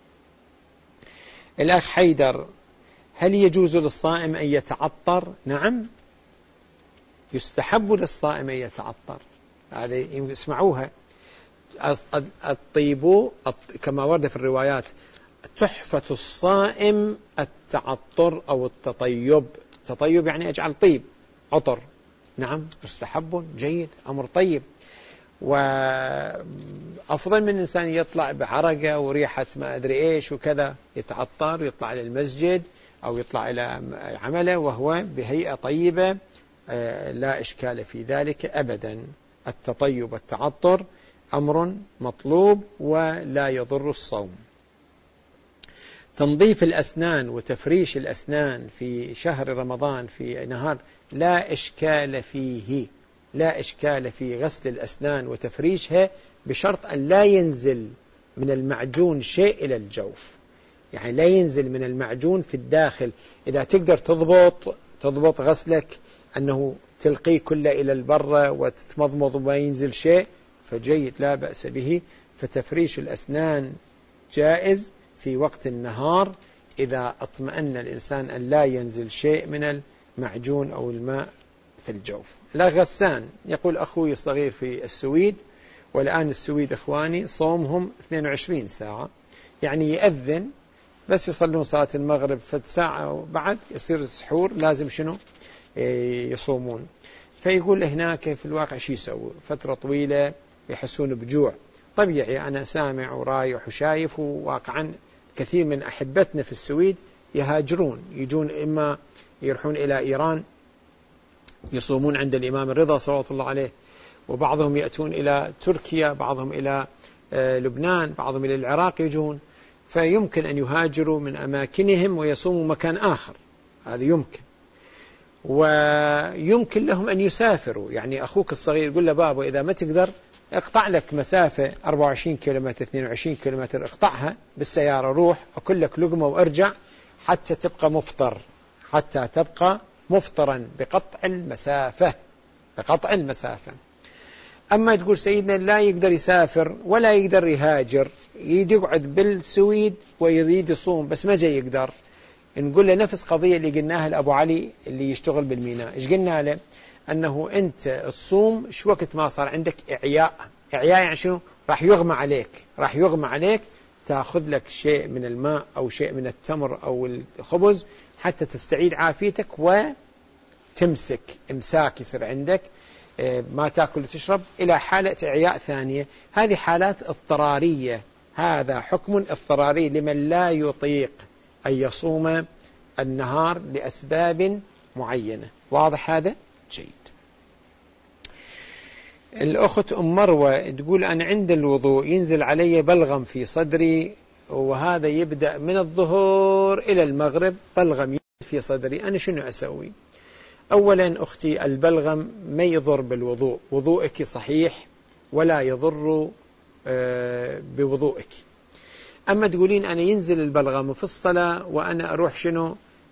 Speaker 1: الأخ حيدر: هل يجوز للصائم أن يتعطر؟ نعم، يستحب للصائم أن يتعطر. هذه اسمعوها، الطيب كما ورد في الروايات تحفة الصائم التعطر أو التطيب. التطيب يعني أجعل طيب، عطر. نعم، مستحب، جيد، أمر طيب. وأفضل من الإنسان يطلع بعرقة وريحة ما أدري إيش وكذا، يتعطر ويطلع للمسجد أو يطلع إلى عمله وهو بهيئة طيبة، لا إشكال في ذلك أبدا. التطيب والتعطر أمر مطلوب ولا يضر الصوم. تنظيف الأسنان وتفريش الأسنان في شهر رمضان في نهار لا إشكال فيه، لا إشكال في غسل الأسنان وتفريشها، بشرط أن لا ينزل من المعجون شيء إلى الجوف، يعني لا ينزل من المعجون في الداخل. إذا تقدر تضبط تضبط غسلك أنه تلقيه كله إلى البر وتتمضمض وما ينزل شيء فجيد، لا بأس به. فتفريش الأسنان جائز في وقت النهار إذا اطمأن الإنسان أن لا ينزل شيء من المعجون أو الماء في الجوف. لا غسان يقول أخوي الصغير في السويد، والآن السويد إخواني صومهم اثنين وعشرين ساعة، يعني يأذن بس يصلون صلاة المغرب فد ساعة وبعد يصير السحور لازم شنو يصومون. فيقول هناك في الواقع شي يسوي فترة طويلة يحسون بجوع. طبيعي، أنا سامع ورايح وشايف، وواقعا كثير من أحبتنا في السويد يهاجرون، يجون إما يروحون إلى إيران يصومون عند الإمام الرضا صلى الله عليه، وبعضهم يأتون إلى تركيا، بعضهم إلى لبنان، بعضهم إلى العراق يجون، فيمكن أن يهاجروا من أماكنهم ويصوموا مكان آخر، هذا يمكن. ويمكن لهم أن يسافروا، يعني أخوك الصغير يقول له بابا إذا ما تقدر اقطع لك مسافة أربعة وعشرين كيلومتر اثنين وعشرين كيلومتر، اقطعها بالسيارة، روح أكل لك لقمة وارجع حتى تبقى مفطر، حتى تبقى مفطرا بقطع المسافة، بقطع المسافة. أما تقول سيدنا لا يقدر يسافر ولا يقدر يهاجر، يقعد بالسويد ويريد يصوم بس ما جاي يقدر، نقول له نفس قضية اللي قلناها لأبو علي اللي يشتغل بالميناء. إيش قلنا له؟ أنه أنت تصوم شو وقت ما صار عندك إعياء. إعياء يعني شنو؟ راح يغمى عليك، راح يغمى عليك، تأخذ لك شيء من الماء أو شيء من التمر أو الخبز حتى تستعيد عافيتك وتمسك إمساك يصير عندك، ما تأكل وتشرب إلى حالة إعياء ثانية. هذه حالات اضطرارية، هذا حكم اضطراري لمن لا يطيق أن يصوم النهار لأسباب معينة. واضح هذا؟ جيد. الأخت أم مروة تقول أنا عند الوضوء ينزل علي بلغم في صدري، وهذا يبدأ من الظهر إلى المغرب، بلغم ينزل في صدري، أنا شنو أسوي؟ أولا أختي، البلغم ما يضر بالوضوء، وضوءك صحيح ولا يضر بوضوءك. أما تقولين أنا ينزل البلغم في الصلاة وأنا أروح شنو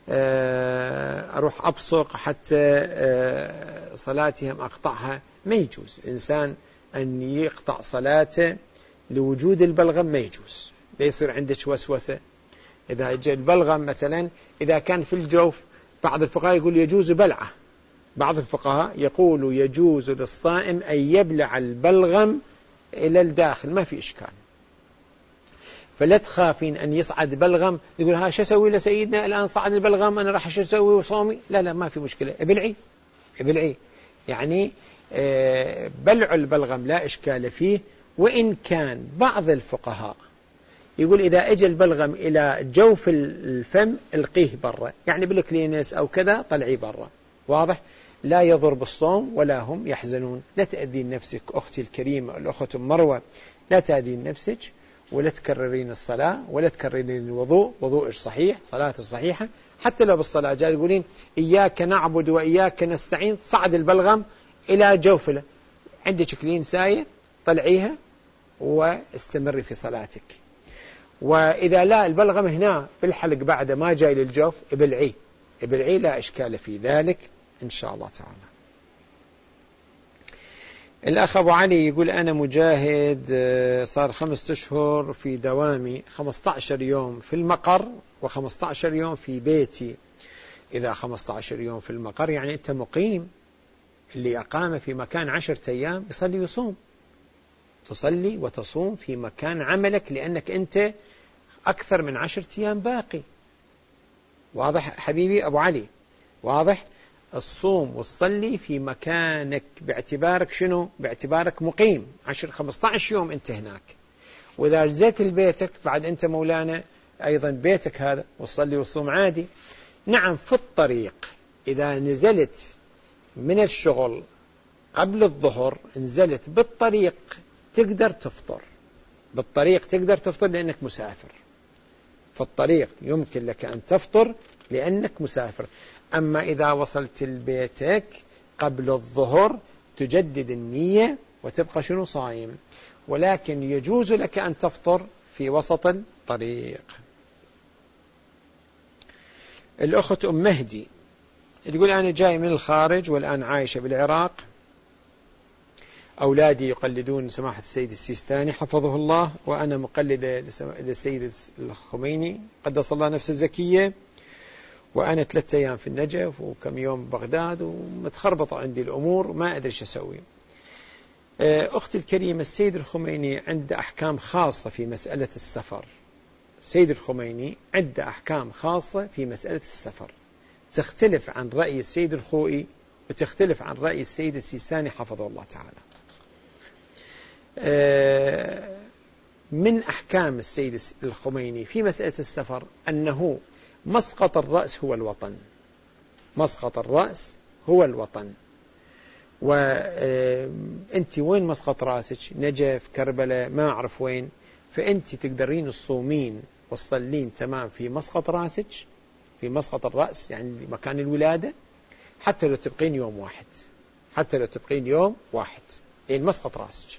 Speaker 1: أروح أبصق حتى صلاتهم أقطعها، ما يجوز إنسان أن يقطع صلاته لوجود البلغم، ما يجوز، لا يصير عندك وسوسة. إذا جاء البلغم مثلا إذا كان في الجوف، بعض الفقهاء يقول يجوز بلعه، بعض الفقهاء يقول يجوز للصائم أن يبلع البلغم إلى الداخل، ما في إشكال. فلا تخافين أن يصعد بلغم يقول ها شو أسوي لسيدنا الآن صعد البلغم أنا راح شو أسوي وصومي؟ لا لا، ما في مشكلة، ابلعي ابلعي، يعني بلع البلغم لا إشكال فيه. وإن كان بعض الفقهاء يقول إذا أجى البلغم إلى جوف الفم القيه برا، يعني بالكلينس أو كذا طلعي برا، واضح؟ لا يضر بالصوم ولا هم يحزنون. لا تأذين نفسك أختي الكريمة الأخت مروة، لا تأذين نفسك، ولا تكررين الصلاة ولا تكررين الوضوء، وضوء صحيح، صلاة صحيحة. حتى لو بالصلاة جاي يقولين إياك نعبد وإياك نستعين، صعد البلغم إلى جوفله، عندك كلين ساية طلعيها واستمري في صلاتك. وإذا لا البلغم هنا بالحلق بعد ما جاي للجوف ابلعيه ابلعيه، لا إشكال في ذلك إن شاء الله تعالى. الأخ أبو علي يقول أنا مجاهد صار خمسة أشهر في دوامي، خمسة عشر يوم في المقر وخمسة عشر يوم في بيتي. إذا خمسة عشر يوم في المقر يعني أنت مقيم، اللي أقام في مكان عشرة أيام يصلي ويصوم، تصلي وتصوم في مكان عملك لأنك أنت أكثر من عشرة أيام باقي. واضح حبيبي أبو علي؟ واضح؟ الصوم والصلي في مكانك باعتبارك شنو؟ باعتبارك مقيم عشر خمسة عشر يوم أنت هناك. وإذا جزيت لبيتك بعد أنت مولانا أيضا بيتك هذا، وصلي والصوم عادي. نعم في الطريق إذا نزلت من الشغل قبل الظهر، نزلت بالطريق تقدر تفطر، بالطريق تقدر تفطر لأنك مسافر، في الطريق يمكن لك أن تفطر لأنك مسافر. أما إذا وصلت لبيتك قبل الظهر تجدد النية وتبقى شنو صايم، ولكن يجوز لك أن تفطر في وسط الطريق. الأخت أم مهدي تقول أنا جاي من الخارج والآن عايشة بالعراق، أولادي يقلدون سماحة السيد السيستاني حفظه الله، وأنا مقلدة للسيد الخميني قدس الله نفسه الزكية، وأنا ثلاثة أيام في النجف وكم يوم بغداد ومتخربطة عندي الأمور ما أدري شو أسوي. أختي الكريمة السيد الخميني عنده أحكام خاصة في مسألة السفر. السيد الخميني عنده أحكام خاصة في مسألة السفر تختلف عن رأي السيد الخوئي وتختلف عن رأي السيد السيستاني حفظه الله تعالى. من أحكام السيد الخميني في مسألة السفر أنه مسقط الرأس هو الوطن، مسقط الرأس هو الوطن. وأنت وين مسقط رأسك؟ نجف، كربلاء، ما أعرف وين، فأنت تقدرين الصومين والصلين تمام في مسقط رأسك، في مسقط الرأس يعني مكان الولادة، حتى لو تبقين يوم واحد، حتى لو تبقين يوم واحد يعني مسقط رأسك.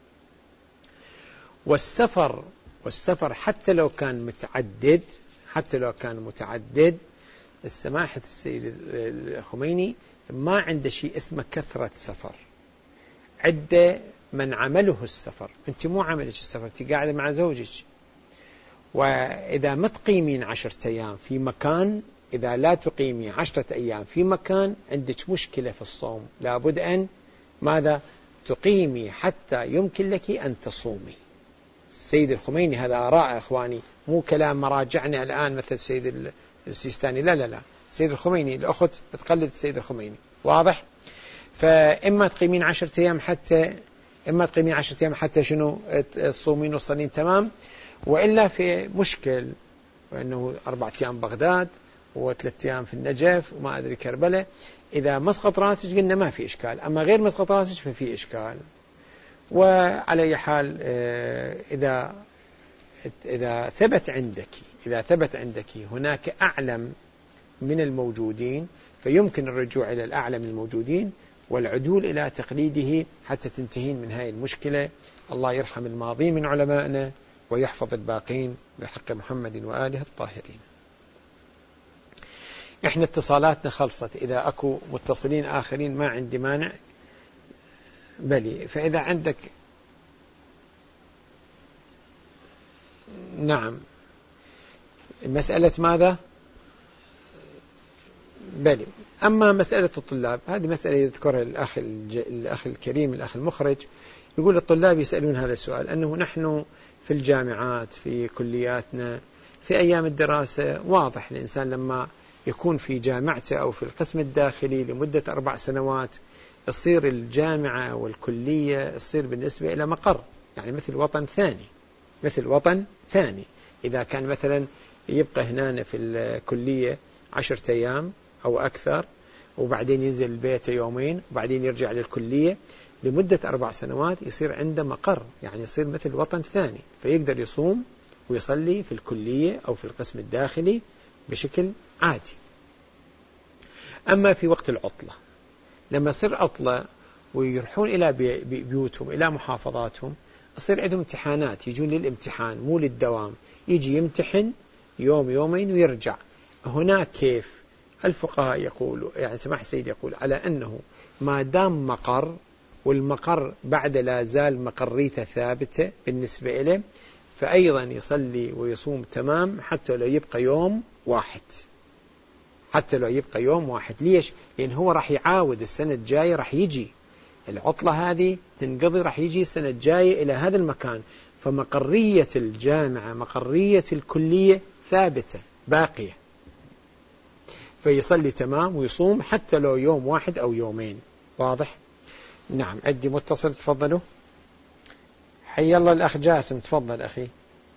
Speaker 1: والسفر والسفر حتى لو كان متعدد، حتى لو كان متعدد، السماحة السيد الخميني ما عنده شيء اسمه كثرة سفر، عنده من عمله السفر. أنت مو عملك السفر، أنت قاعدة مع زوجك، وإذا ما تقيمين عشرة أيام في مكان، إذا لا تقيمي عشرة أيام في مكان عندك مشكلة في الصوم، لابد أن ماذا؟ تقيمي حتى يمكن لك أن تصومي. السيد الخميني هذا آراء إخواني، مو كلام مراجعنا الآن مثل السيد السيستاني، لا لا لا، السيد الخميني الأخت بتقلد السيد الخميني، واضح؟ فإما تقيمين عشرة أيام حتى إما تقيمين عشرة أيام حتى شنو الصومين والصلين تمام، وإلا في مشكل، وأنه أربعة أيام بغداد وثلاثة أيام في النجف وما أدري كربلاء. إذا مسقط راسك قلنا ما في إشكال، أما غير مسقط راسك ففي إشكال. وعلى أي حال إذا إذا ثبت عندك إذا ثبت عندك هناك أعلم من الموجودين، فيمكن الرجوع إلى الأعلم الموجودين والعدول إلى تقليده حتى تنتهين من هذه المشكلة. الله يرحم الماضين من علمائنا ويحفظ الباقين بحق محمد وآله الطاهرين. إحنا اتصالاتنا خلصت، إذا أكو متصلين آخرين ما عندي مانع بلي. فإذا عندك نعم مسألة ماذا بلي. أما مسألة الطلاب هذه مسألة يذكرها الأخ, الأخ الكريم الأخ المخرج، يقول الطلاب يسألون هذا السؤال، أنه نحن في الجامعات في كلياتنا في أيام الدراسة واضح الإنسان لما يكون في جامعته أو في القسم الداخلي لمدة أربع سنوات يصير الجامعة والكلية يصير بالنسبة إلى مقر، يعني مثل وطن ثاني، مثل وطن ثاني. إذا كان مثلا يبقى هنا في الكلية عشرة أيام أو أكثر، وبعدين ينزل البيت يومين وبعدين يرجع للكلية، لمدة أربع سنوات يصير عنده مقر، يعني يصير مثل وطن ثاني، فيقدر يصوم ويصلي في الكلية أو في القسم الداخلي بشكل عادي. أما في وقت العطلة، لما يصير عطلة ويروحون إلى بيوتهم إلى محافظاتهم، يصير عندهم امتحانات، يجون للامتحان مو للدوام، يجي يمتحن يوم يومين ويرجع. هناك كيف الفقهاء يقولوا، يعني سماحة السيد يقول على أنه ما دام مقر، والمقر بعد لا زال مقريته ثابتة بالنسبة إليه، فأيضا يصلي ويصوم تمام حتى لو يبقى يوم واحد، حتى لو يبقى يوم واحد. ليش؟ لأن هو راح يعاود السنة الجاية، راح يجي العطلة هذه تنقضي، راح يجي السنة الجاية إلى هذا المكان، فمقرية الجامعة مقرية الكلية ثابتة باقية، فيصلي تمام ويصوم حتى لو يوم واحد أو يومين. واضح؟ نعم. عندي متصل، تفضلوا. حي الله الأخ جاسم، تفضل أخي.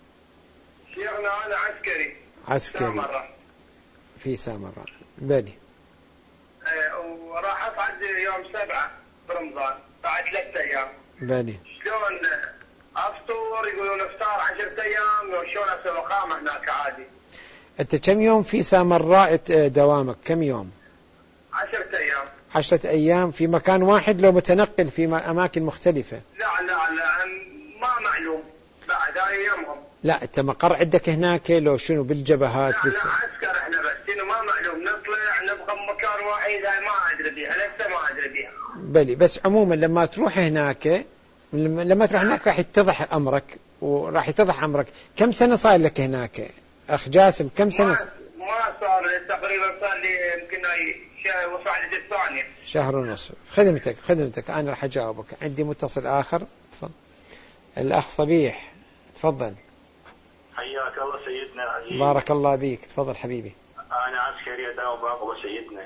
Speaker 5: شيخنا أنا عسكري
Speaker 1: عسكري
Speaker 5: سامرة. في
Speaker 1: سامرة. بني
Speaker 5: ايه، وراح أصعد يوم سبعة برمضان بعد ثلاثة أيام.
Speaker 1: بني
Speaker 5: شلون أفطر؟ يقولون افطار عشرة أيام، وشلون أسوي إقامة هناك عادي؟
Speaker 1: أنت كم يوم في سامراء دوامك؟ كم يوم؟
Speaker 5: عشرة أيام.
Speaker 1: عشرة أيام في مكان واحد لو متنقل في أماكن مختلفة؟
Speaker 5: لا لا لا ما معلوم بعد أيامهم.
Speaker 1: لا أنت مقر عندك هناك لو شنو بالجبهات؟
Speaker 5: لا, لا عسكر إحنا بس، إنه ما معلوم، نطلع نبقى بمكان واحد، ما أدري بيها لسه ما أدري بيها.
Speaker 1: بلي بس عموما لما تروح هناك، لما تروح هناك راح يتضح أمرك، وراح يتضح أمرك. كم سنة صار لك هناك أخ جاسم؟ كم سنة؟
Speaker 5: ما, ما صار تقريبا، صار لي يمكن وصل لي الثانية،
Speaker 1: شهر ونصف. خدمتك خدمتك أنا راح أجاوبك. عندي متصل آخر، تفضل الأخ صبيح، تفضل.
Speaker 7: حياك الله سيدنا العزيز.
Speaker 1: بارك الله بيك، تفضل حبيبي.
Speaker 7: أنا عسكري داوم باقوة سيدنا.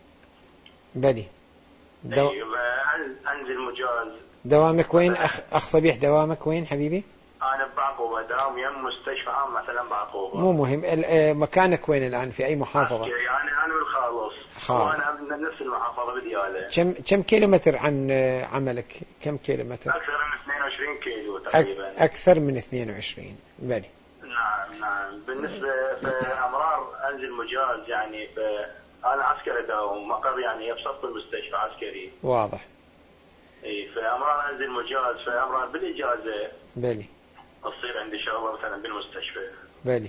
Speaker 1: بلي
Speaker 7: دو... أنزل مجاز.
Speaker 1: دوامك وين أخ أخ صبيح؟ دوامك وين حبيبي؟
Speaker 7: أنا بعقوبة، داوم يم مستشفى عام مثلا بعقوبة.
Speaker 1: مو مهم. مكانك وين الآن؟ في أي محافظة؟
Speaker 7: يعني أنا بالخالص. وأنا من نفس المحافظة بديالة.
Speaker 1: كم كم كيلومتر عن عملك؟ كم كيلومتر؟
Speaker 7: أكثر من اثنين وعشرين كيلو تقريبا.
Speaker 1: أكثر من اثنين وعشرين. بلي.
Speaker 7: نعم نعم. بالنسبة في أمرار أنزل مجاز، يعني أنا عسكري داوم مقر يعني يبسط المستشفى عسكري.
Speaker 1: واضح.
Speaker 7: اي، في امرار انزل مجاز، في امرار بالاجازه.
Speaker 1: بلي.
Speaker 7: تصير عندي شغله مثلا بالمستشفى.
Speaker 1: بلي.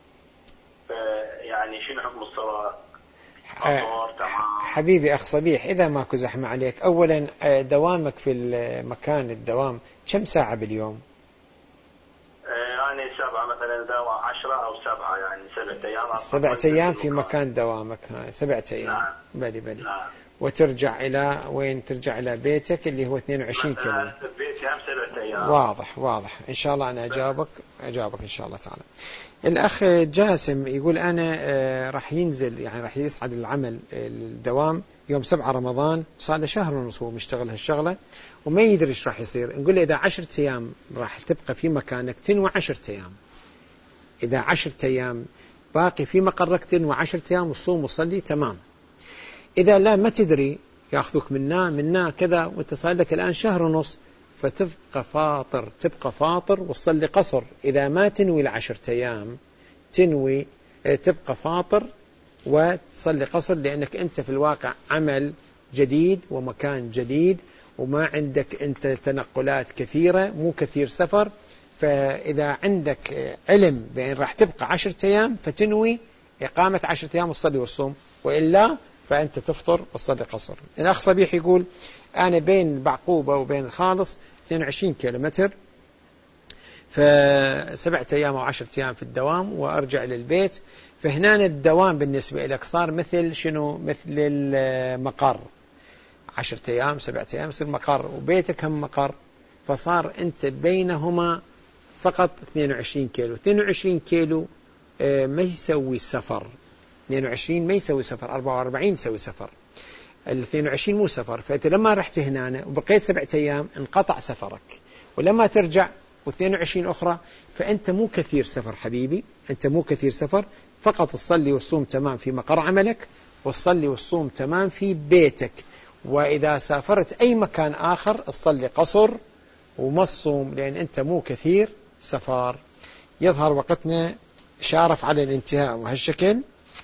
Speaker 7: يعني شنو حكم الصلاه؟
Speaker 1: أه حبيبي أخ صبيح، إذا ماكو زحمة عليك، أولا دوامك في المكان الدوام كم ساعة باليوم؟
Speaker 7: يعني سبعة مثلا، دوام عشرة أو سبعة، يعني سبعة أيام.
Speaker 1: سبعة أيام في مكان دوامك، هاي سبعة أيام.
Speaker 7: نعم.
Speaker 1: بلي بلي.
Speaker 7: نعم.
Speaker 1: وترجع إلى وين؟ ترجع إلى بيتك اللي هو اثنين وعشرين كيلو.
Speaker 7: بيتي هم سبعة أيام.
Speaker 1: واضح واضح. إن شاء الله أنا أجابك أجابك إن شاء الله تعالى. الأخ جاسم يقول أنا راح ينزل، يعني راح يصعد العمل الدوام يوم سبعة رمضان، صار له شهر ونص هو مشتغل هالشغلة وما يدري إيش راح يصير. نقول له إذا عشرة أيام راح تبقى في مكانك تنوى عشرة أيام، إذا عشرة أيام باقي في مقرك تنوى عشرة أيام وصوم وصلي تمام. إذا لا ما تدري يأخذوك منا منا كذا وانت صار لك الآن شهر ونص، فتبقى فاطر، تبقى فاطر وتصلي قصر. إذا ما تنوي العشرة أيام تنوي تبقى فاطر وتصلي قصر، لأنك أنت في الواقع عمل جديد ومكان جديد وما عندك أنت تنقلات كثيرة، مو كثير سفر. فإذا عندك علم بأن راح تبقى عشرة أيام فتنوي إقامة عشرة أيام وتصلي والصوم، وإلا فأنت تفطر وتصلي قصر. الأخ صبيح يقول أنا بين بعقوبة وبين الخالص اثنين وعشرين كيلومتر، فسبعة أيام أو عشرة أيام في الدوام وأرجع للبيت. فهنا الدوام بالنسبة لك صار مثل شنو؟ مثل المقر. عشرة أيام سبعة أيام يصير مقر، وبيتك هم مقر، فصار أنت بينهما فقط اثنين وعشرين كيلو. اثنين وعشرين كيلو ما يسوي سفر، اثنين وعشرين ما يسوي سفر، أربعة وأربعين يسوي سفر، ال اثنين وعشرين مو سفر. فأنت لما رحت هنا وبقيت سبعة أيام انقطع سفرك، ولما ترجع واثنين وعشرين أخرى فأنت مو كثير سفر حبيبي، أنت مو كثير سفر، فقط تصلي والصوم تمام في مقر عملك، وتصلي والصوم تمام في بيتك. وإذا سافرت أي مكان آخر تصلي قصر وما تصوم، لأن أنت مو كثير سفر. يظهر وقتنا شارف على الانتهاء وهالشكل.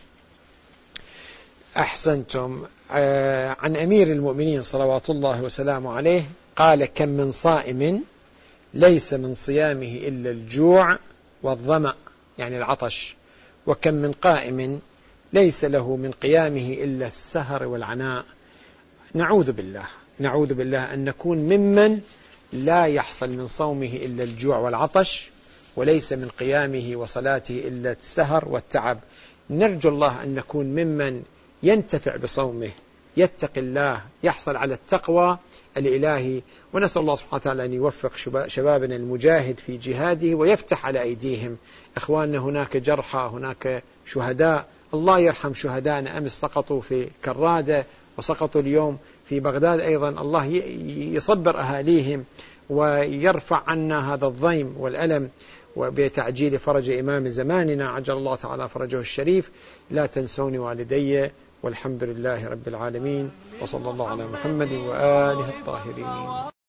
Speaker 1: أحسنتم. عن أمير المؤمنين صلوات الله وسلامه عليه قال: كم من صائم ليس من صيامه إلا الجوع والظمأ، يعني العطش، وكم من قائم ليس له من قيامه إلا السهر والعناء. نعوذ بالله نعوذ بالله أن نكون ممن لا يحصل من صومه إلا الجوع والعطش، وليس من قيامه وصلاته إلا السهر والتعب. نرجو الله أن نكون ممن ينتفع بصومه، يتقي الله، يحصل على التقوى الإلهي. ونسأل الله سبحانه وتعالى أن يوفق شبابنا المجاهد في جهاده ويفتح على أيديهم. إخواننا هناك جرحى، هناك شهداء، الله يرحم شهدائنا. أمس سقطوا في كرادة وسقطوا اليوم في بغداد أيضا. الله يصبر أهاليهم ويرفع عنا هذا الضيم والألم، وبتعجيل فرج إمام زماننا عجل الله تعالى فرجه الشريف. لا تنسوني والدي، والحمد لله رب العالمين، وصلى الله على محمد وآله الطاهرين.